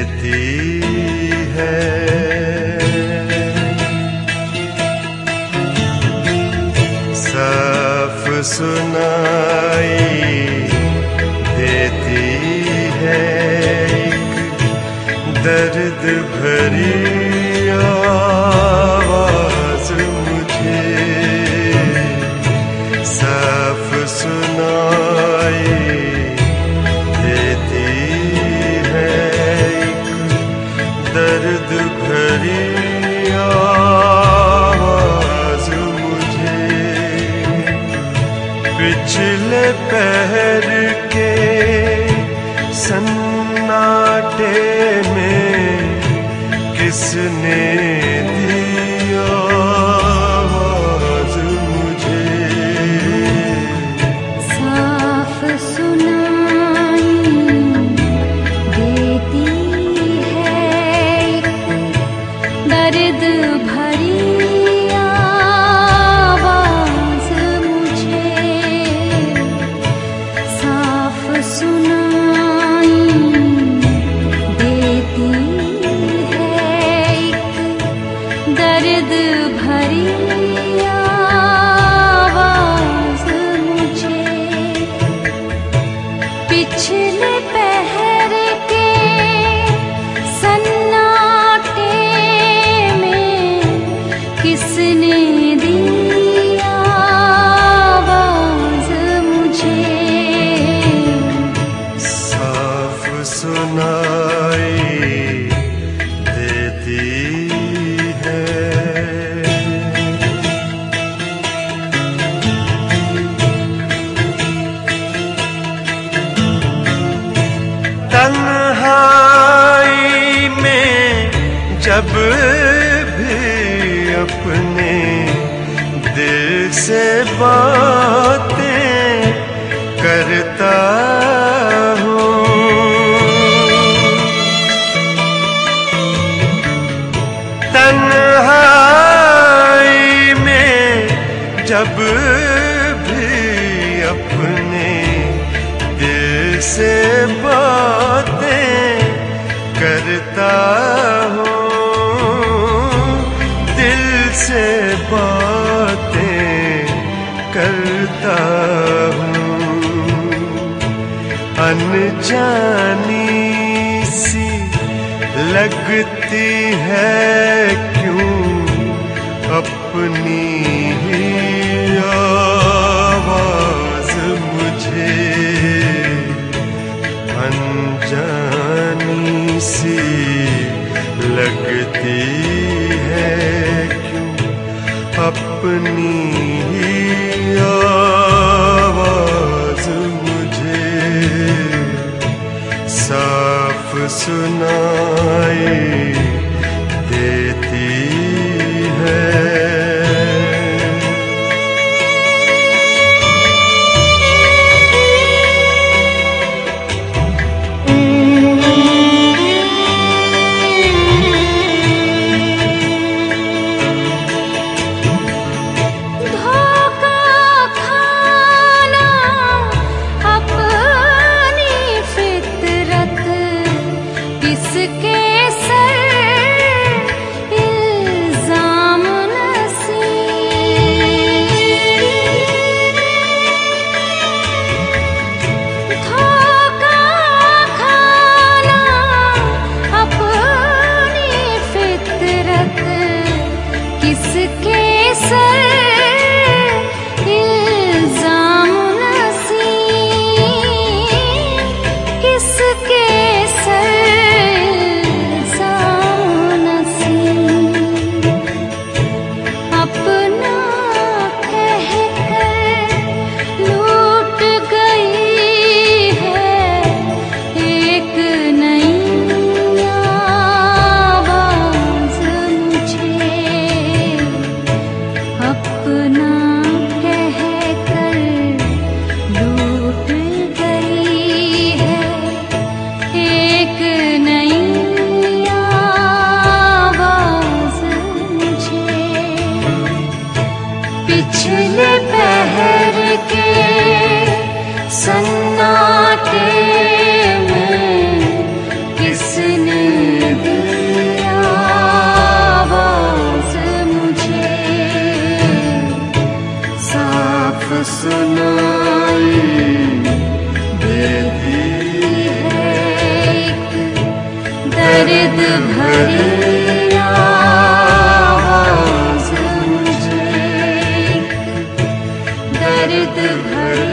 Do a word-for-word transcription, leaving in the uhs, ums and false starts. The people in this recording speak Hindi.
देती है। साफ सुनाई देती है दर्द भरी आवाज मुझे। साफ सुनाई देती है दर्द भरी आवाज मुझे। पिछले पहर के सन्नाटे में किसने दिया आवाज मुझे। साफ सुनाई देती है दर्द भरी आवाज मुझे। साफ सुनाई देती दर्द भरी आवाज मुझे। पिछले पहर के सन्नाटे में किसने दी आवाज मुझे। साफ सुनाई देती तन्हाई में जब भी अपने दिल से बातें करता हूँ। तन्हाई में जब भी अपने दिल से बातें करता हूँ। दिल से बातें करता हूँ। अनजानी सी लगती है क्यों अपनी ही आवाज मुझे। अनजानी सी लगती है क्यों अपनी ही आवाज मुझे। साफ सुनाई देती है। किसके सर इल्जाम न सुनाई देती है एक दर्द भरी आवाज़ मुझे, एक दर्द भरी